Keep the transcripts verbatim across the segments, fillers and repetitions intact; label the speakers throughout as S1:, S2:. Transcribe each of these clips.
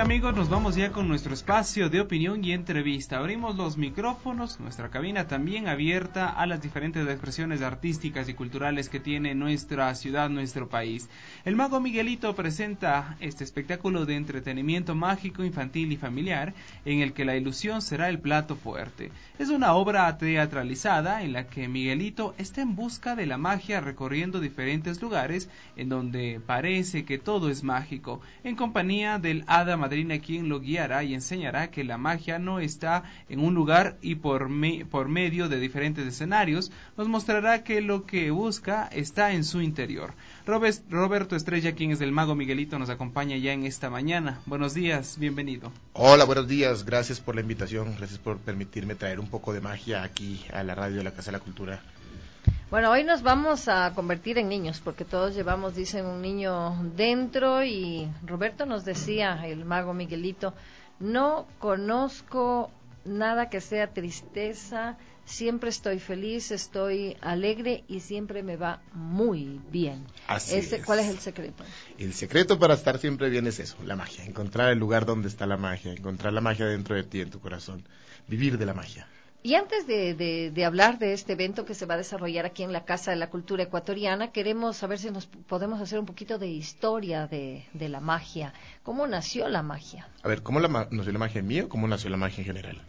S1: amigos, nos vamos ya con nuestro espacio de opinión y entrevista. Abrimos los micrófonos, nuestra cabina también abierta a las diferentes expresiones artísticas y culturales que tiene nuestra ciudad, nuestro país. El Mago Miguelito presenta este espectáculo de entretenimiento mágico, infantil y familiar, en el que la ilusión será el plato fuerte. Es una obra teatralizada en la que Miguelito está en busca de la magia, recorriendo diferentes lugares en donde parece que todo es mágico, en compañía del hada madrina, quien lo guiará y enseñará que la magia no está en un lugar, y por, me, por medio de diferentes escenarios nos mostrará que lo que busca está en su interior. Robert, Roberto Estrella, quien es el Mago Miguelito, nos acompaña ya en esta mañana. Buenos días, bienvenido.
S2: Hola, buenos días, gracias por la invitación, gracias por permitirme traer un poco de magia aquí a la radio de la Casa de la Cultura.
S3: Bueno, hoy nos vamos a convertir en niños, porque todos llevamos, dicen, un niño dentro, y Roberto nos decía, el Mago Miguelito, no conozco nada que sea tristeza, siempre estoy feliz, estoy alegre y siempre me va muy bien.
S2: Así
S3: Ese,
S2: es.
S3: ¿Cuál es el secreto?
S2: El secreto para estar siempre bien es eso, la magia, encontrar el lugar donde está la magia, encontrar la magia dentro de ti, en tu corazón, vivir de la magia.
S3: Y antes de, de, de hablar de este evento que se va a desarrollar aquí en la Casa de la Cultura Ecuatoriana, queremos saber si nos podemos hacer un poquito de historia de, de la magia. ¿Cómo nació la magia?
S2: A ver, ¿cómo la, nació la magia en mí o cómo nació la magia en general?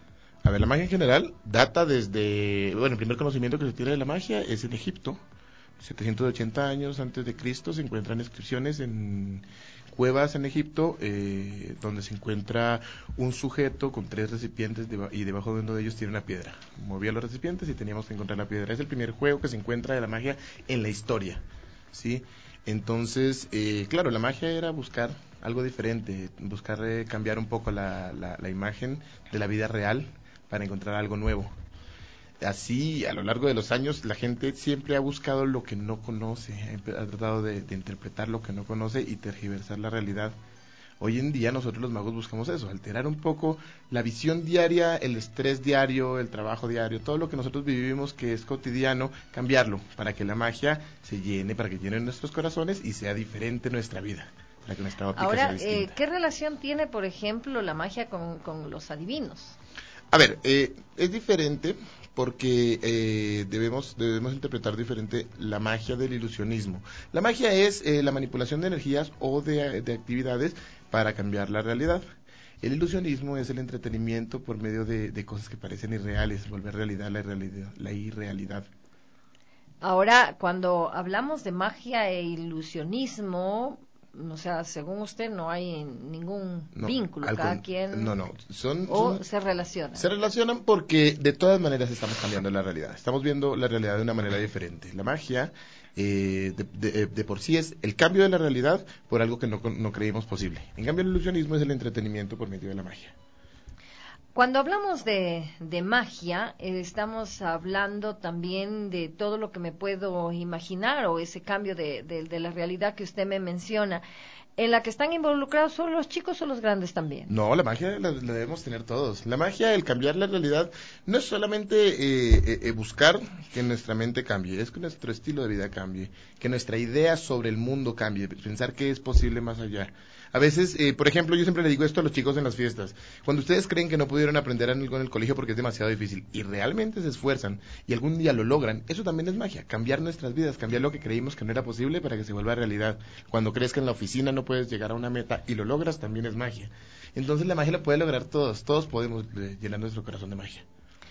S2: A ver, la magia en general data desde, bueno, el primer conocimiento que se tiene de la magia es en Egipto. setecientos ochenta años antes de Cristo se encuentran inscripciones en cuevas en Egipto, eh, donde se encuentra un sujeto con tres recipientes deba- y debajo de uno de ellos tiene una piedra. Movía los recipientes y teníamos que encontrar la piedra. Es el primer juego que se encuentra de la magia en la historia, ¿sí? Entonces, eh, claro, la magia era buscar algo diferente, buscar eh, cambiar un poco la, la, la imagen de la vida real para encontrar algo nuevo. Así, a lo largo de los años, la gente siempre ha buscado lo que no conoce, ha tratado de, de interpretar lo que no conoce y tergiversar la realidad. Hoy en día nosotros los magos buscamos eso, alterar un poco la visión diaria, el estrés diario, el trabajo diario, todo lo que nosotros vivimos que es cotidiano, cambiarlo para que la magia se llene, para que llene nuestros corazones y sea diferente nuestra vida, para que nuestra óptica
S3: Ahora,
S2: sea distinta.
S3: eh, ¿qué relación tiene, por ejemplo, la magia con, con los adivinos?
S2: A ver, eh, es diferente porque eh, debemos debemos interpretar diferente la magia del ilusionismo. La magia es eh, la manipulación de energías o de, de actividades para cambiar la realidad. El ilusionismo es el entretenimiento por medio de, de cosas que parecen irreales, volver realidad la irrealidad, la irrealidad.
S3: Ahora, cuando hablamos de magia e ilusionismo, o sea, según usted no hay ningún
S2: No,
S3: vínculo,
S2: al
S3: cada
S2: con-
S3: quien
S2: no, no, son,
S3: o
S2: son-
S3: se relaciona.
S2: se relacionan porque de todas maneras estamos cambiando la realidad, estamos viendo la realidad de una manera diferente. La magia eh, de, de- de por sí es el cambio de la realidad por algo que no, no creímos posible. En cambio, el ilusionismo es el entretenimiento por medio de la magia.
S3: Cuando hablamos de, de magia, eh, estamos hablando también de todo lo que me puedo imaginar, o ese cambio de, de, de la realidad que usted me menciona, en la que están involucrados solo los chicos o los grandes también.
S2: No, la magia la, la debemos tener todos. La magia, el cambiar la realidad, no es solamente eh, eh, eh, buscar que nuestra mente cambie, es que nuestro estilo de vida cambie, que nuestra idea sobre el mundo cambie, pensar que es posible más allá. A veces, eh, por ejemplo, yo siempre le digo esto a los chicos en las fiestas. Cuando ustedes creen que no pudieron aprender algo en el colegio porque es demasiado difícil y realmente se esfuerzan y algún día lo logran, eso también es magia, cambiar nuestras vidas, cambiar lo que creímos que no era posible para que se vuelva realidad. Cuando crees que en la oficina no puedes llegar a una meta y lo logras, también es magia. Entonces la magia la puede lograr todos, todos podemos eh, llenar nuestro corazón de magia.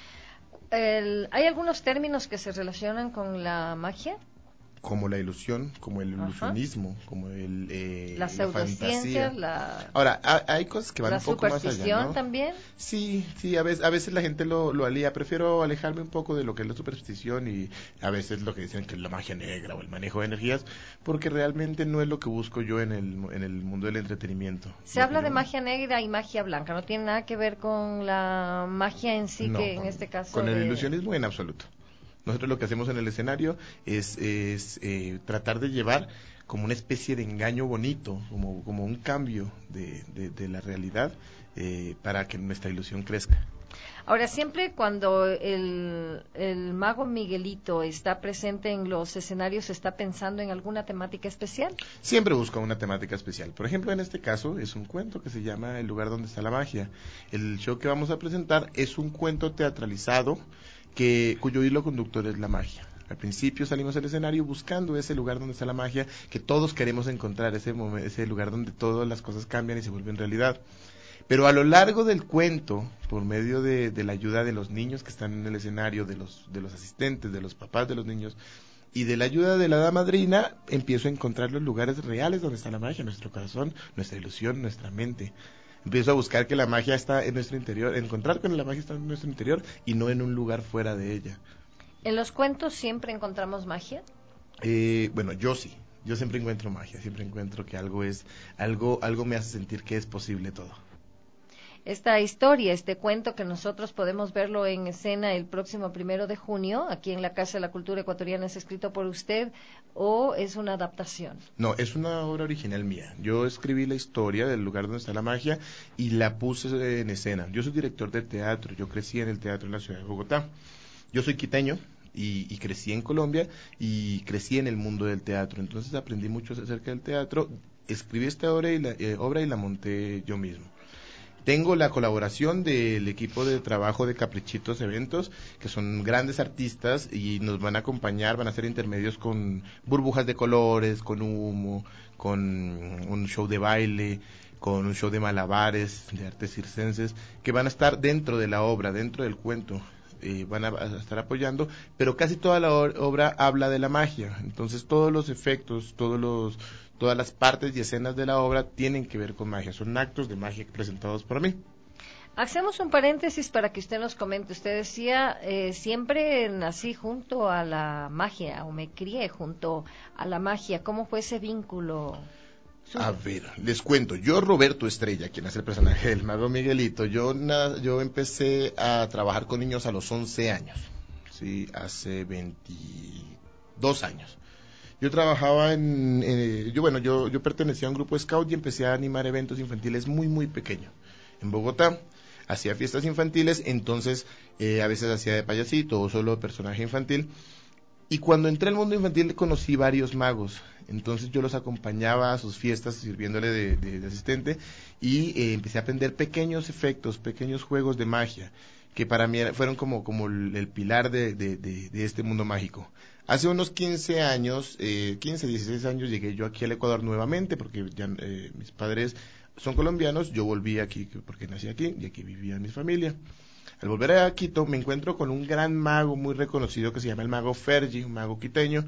S3: El, ¿Hay algunos términos que se relacionan con la magia?
S2: Como la ilusión, como el
S3: Ajá.
S2: ilusionismo, como el, eh,
S3: La
S2: la
S3: pseudociencia,
S2: fantasía.
S3: la,
S2: Ahora, ha- hay cosas que van
S3: la
S2: un poco más allá,
S3: superstición
S2: ¿no?
S3: también.
S2: Sí, sí, a veces, a veces la gente lo, lo alía. Prefiero alejarme un poco de lo que es la superstición y a veces lo que dicen que es la magia negra o el manejo de energías, porque realmente no es lo que busco yo en el, en el mundo del entretenimiento.
S3: Se
S2: Lo
S3: habla
S2: que
S3: de
S2: yo-
S3: magia negra y magia blanca, no tiene nada que ver con la magia en sí,
S2: No,
S3: que en
S2: con-
S3: este caso
S2: con el
S3: de-
S2: ilusionismo en absoluto. Nosotros lo que hacemos en el escenario es, es eh, tratar de llevar como una especie de engaño bonito, como, como un cambio de, de, de la realidad eh, para que nuestra ilusión crezca.
S3: Ahora, siempre cuando el, el mago Miguelito está presente en los escenarios, ¿está pensando en alguna temática especial?
S2: Siempre busca una temática especial. Por ejemplo, en este caso es un cuento que se llama El lugar donde está la magia. El show que vamos a presentar es un cuento teatralizado que, cuyo hilo conductor es la magia. Al principio salimos al escenario buscando ese lugar donde está la magia, que todos queremos encontrar, ese, momen- ese lugar donde todas las cosas cambian y se vuelven realidad. Pero a lo largo del cuento, por medio de, de la ayuda de los niños que están en el escenario, de los, de los asistentes, de los papás de los niños, y de la ayuda de la hada madrina, empiezo a encontrar los lugares reales donde está la magia, nuestro corazón, nuestra ilusión, nuestra mente. Empiezo a buscar que la magia está en nuestro interior, encontrar que la magia está en nuestro interior y no en un lugar fuera de ella.
S3: ¿En los cuentos siempre encontramos magia?
S2: Eh, bueno, yo sí, yo siempre encuentro magia, siempre encuentro que algo es, algo, algo me hace sentir que es posible todo.
S3: Esta historia, este cuento que nosotros podemos verlo en escena el próximo primero de junio, aquí en la Casa de la Cultura Ecuatoriana, ¿es escrito por usted o es una adaptación?
S2: No, es una obra original mía. Yo escribí la historia del lugar donde está la magia y la puse en escena. Yo soy director de teatro, yo crecí en el teatro en la ciudad de Bogotá. Yo soy quiteño y, y crecí en Colombia y crecí en el mundo del teatro. Entonces aprendí mucho acerca del teatro, escribí esta obra y la, eh, obra y la monté yo mismo. Tengo la colaboración del equipo de trabajo de Caprichitos Eventos, que son grandes artistas y nos van a acompañar, van a hacer intermedios con burbujas de colores, con humo, con un show de baile, con un show de malabares, de artes circenses, que van a estar dentro de la obra, dentro del cuento. Eh, van a, a estar apoyando, pero casi toda la or- obra habla de la magia. Entonces todos los efectos, todos los todas las partes y escenas de la obra tienen que ver con magia, son actos de magia presentados por mí.
S3: Hacemos un paréntesis para que usted nos comente. Usted decía, eh, siempre nací junto a la magia, o me crié junto a la magia. ¿Cómo fue ese vínculo suyo?
S2: A ver, les cuento, yo Roberto Estrella, quien hace el personaje del mago Miguelito, yo, na- yo empecé a trabajar con niños a los once años, sí, hace veintidós años. Yo trabajaba en, eh, yo bueno, yo, yo pertenecía a un grupo de scout y empecé a animar eventos infantiles muy, muy pequeños. En Bogotá, hacía fiestas infantiles, entonces eh, a veces hacía de payasito o solo de personaje infantil. Y cuando entré al mundo infantil conocí varios magos, entonces yo los acompañaba a sus fiestas sirviéndole de, de, de asistente y eh, empecé a aprender pequeños efectos, pequeños juegos de magia, que para mí era- fueron como, como el, el pilar de, de, de, de este mundo mágico. Hace unos quince años, eh, quince, dieciséis años, llegué yo aquí al Ecuador nuevamente, porque ya eh, mis padres son colombianos, yo volví aquí porque nací aquí y aquí vivía mi familia. Al volver a Quito me encuentro con un gran mago muy reconocido que se llama el mago Fergie, un mago quiteño,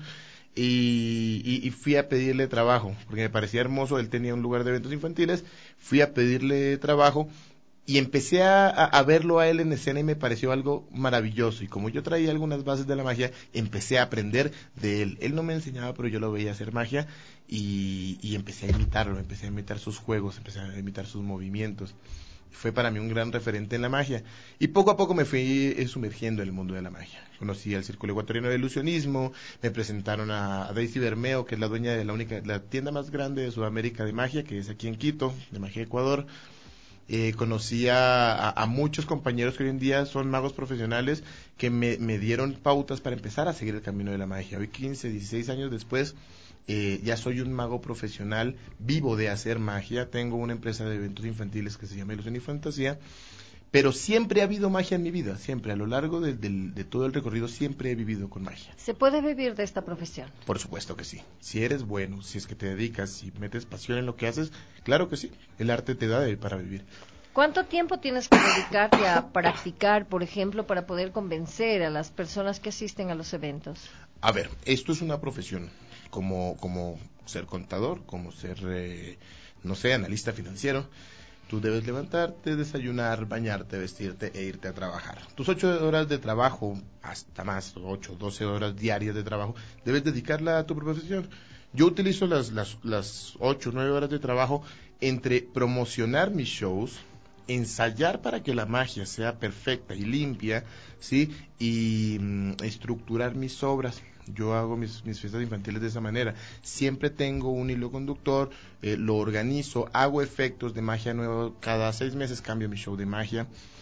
S2: y, y, y fui a pedirle trabajo, porque me parecía hermoso, él tenía un lugar de eventos infantiles, fui a pedirle trabajo y empecé a, a, a verlo a él en escena y me pareció algo maravilloso. Y como yo traía algunas bases de la magia, empecé a aprender de él. Él no me enseñaba, pero yo lo veía hacer magia y, y empecé a imitarlo, empecé a imitar sus juegos, empecé a imitar sus movimientos. Fue para mí un gran referente en la magia. Y poco a poco me fui eh, sumergiendo en el mundo de la magia. Conocí al Círculo Ecuatoriano de Ilusionismo, me presentaron a, a Daisy Bermeo, que es la dueña de la única, la tienda más grande de Sudamérica de magia, que es aquí en Quito, de Magia Ecuador. Eh, conocí a, a, a muchos compañeros que hoy en día son magos profesionales que me, me dieron pautas para empezar a seguir el camino de la magia. Hoy, quince, dieciséis años después, eh, ya soy un mago profesional, vivo de hacer magia, tengo una empresa de eventos infantiles que se llama Ilusión y Fantasía, pero siempre ha habido magia en mi vida, siempre, a lo largo de, de, de todo el recorrido, siempre he vivido con magia.
S3: ¿Se puede vivir de esta profesión?
S2: Por supuesto que sí. Si eres bueno, si es que te dedicas, si metes pasión en lo que haces, claro que sí. El arte te da de, para vivir.
S3: ¿Cuánto tiempo tienes que dedicarte a practicar, por ejemplo, para poder convencer a las personas que asisten a los eventos?
S2: A ver, esto es una profesión, como, como ser contador, como ser, eh, no sé, analista financiero. Tú debes levantarte, desayunar, bañarte, vestirte e irte a trabajar. Tus ocho horas de trabajo, hasta más, ocho, doce horas diarias de trabajo, debes dedicarla a tu profesión. Yo utilizo las, las, las ocho, nueve horas de trabajo entre promocionar mis shows, ensayar para que la magia sea perfecta y limpia, ¿sí? Y mm, estructurar mis obras. Yo hago mis, mis fiestas infantiles de esa manera. Siempre tengo un hilo conductor, eh, lo organizo, hago efectos de magia nuevos. Cada seis meses cambio mi show de magia.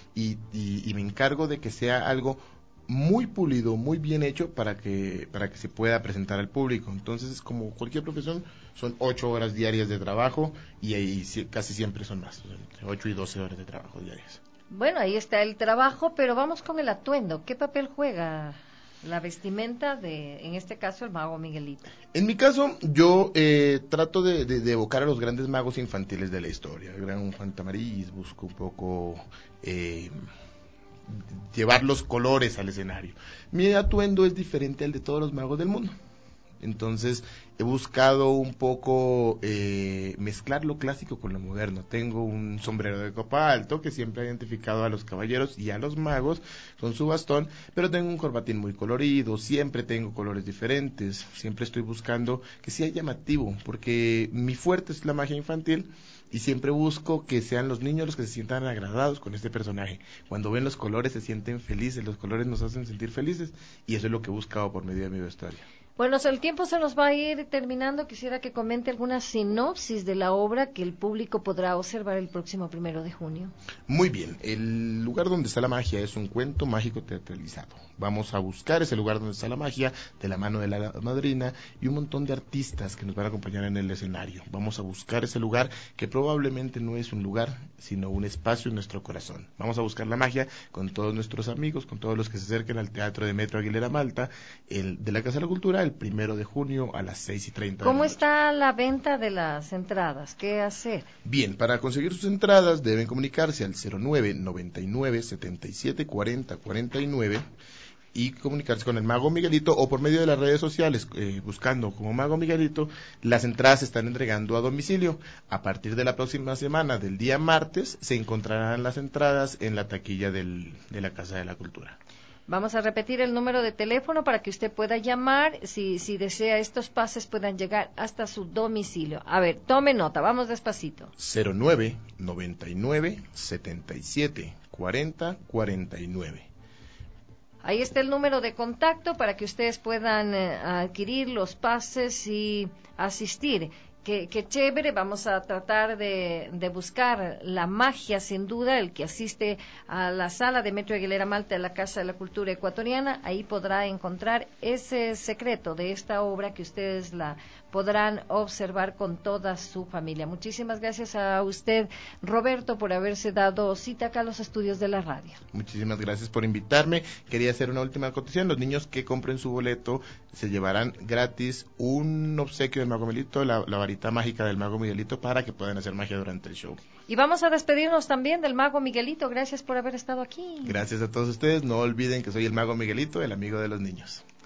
S2: y, y, y me encargo de que sea algo muy pulido, muy bien hecho para que para que se pueda presentar al público. Entonces, como cualquier profesión, son ocho horas diarias de trabajo y ahí casi siempre son más, entre ocho y doce horas de trabajo diarias.
S3: Bueno, ahí está el trabajo, pero vamos con el atuendo. ¿Qué papel juega la vestimenta de, en este caso, el mago Miguelito?
S2: En mi caso, yo eh, trato de, de, de evocar a los grandes magos infantiles de la historia. El gran Juan Tamariz, busco un poco eh, llevar los colores al escenario. Mi atuendo es diferente al de todos los magos del mundo. Entonces he buscado un poco eh, mezclar lo clásico con lo moderno. Tengo un sombrero de copa alto que siempre ha identificado a los caballeros y a los magos con su bastón, pero tengo un corbatín muy colorido, siempre tengo colores diferentes, siempre estoy buscando que sea llamativo, porque mi fuerte es la magia infantil y siempre busco que sean los niños los que se sientan agradados con este personaje. Cuando ven los colores se sienten felices, los colores nos hacen sentir felices y eso es lo que he buscado por medio de mi vestuario.
S3: Bueno, el tiempo se nos va a ir terminando. Quisiera que comente alguna sinopsis de la obra que el público podrá observar el próximo primero de junio.
S2: Muy bien, el lugar donde está la magia es un cuento mágico teatralizado. Vamos a buscar ese lugar donde está la magia de la mano de la madrina y un montón de artistas que nos van a acompañar en el escenario. Vamos a buscar ese lugar que probablemente no es un lugar, sino un espacio en nuestro corazón. Vamos a buscar la magia con todos nuestros amigos, con todos los que se acerquen al Teatro de Metro Aguilera Malta, el de la Casa de la Cultura, el primero de junio a las seis y treinta.
S3: ¿Cómo está la venta de las entradas? ¿Qué hacer?
S2: Bien, para conseguir sus entradas deben comunicarse al cero nueve noventa y nueve setenta y siete cuarenta cuarenta y nueve y comunicarse con el Mago Miguelito o por medio de las redes sociales, eh, buscando como Mago Miguelito. Las entradas se están entregando a domicilio. A partir de la próxima semana, del día martes, se encontrarán las entradas en la taquilla del, de la Casa de la Cultura.
S3: Vamos a repetir el número de teléfono para que usted pueda llamar, si, si desea estos pases puedan llegar hasta su domicilio. A ver, tome nota, vamos despacito.
S2: cero nueve noventa y nueve setenta y siete cuarenta cuarenta y nueve.
S3: Ahí está el número de contacto para que ustedes puedan eh, adquirir los pases y asistir. Qué, qué chévere, vamos a tratar de, de buscar la magia, sin duda. El que asiste a la sala de Metro Aguilera Malta de la Casa de la Cultura Ecuatoriana, ahí podrá encontrar ese secreto de esta obra que ustedes la podrán observar con toda su familia. Muchísimas gracias a usted, Roberto, por haberse dado cita acá a los estudios de la radio.
S2: Muchísimas gracias por invitarme. Quería hacer una última acotación. Los niños que compren su boleto se llevarán gratis un obsequio del Mago Miguelito, la, la varita mágica del Mago Miguelito, para que puedan hacer magia durante el show.
S3: Y vamos a despedirnos también del Mago Miguelito. Gracias por haber estado aquí.
S2: Gracias a todos ustedes. No olviden que soy el Mago Miguelito, el amigo de los niños.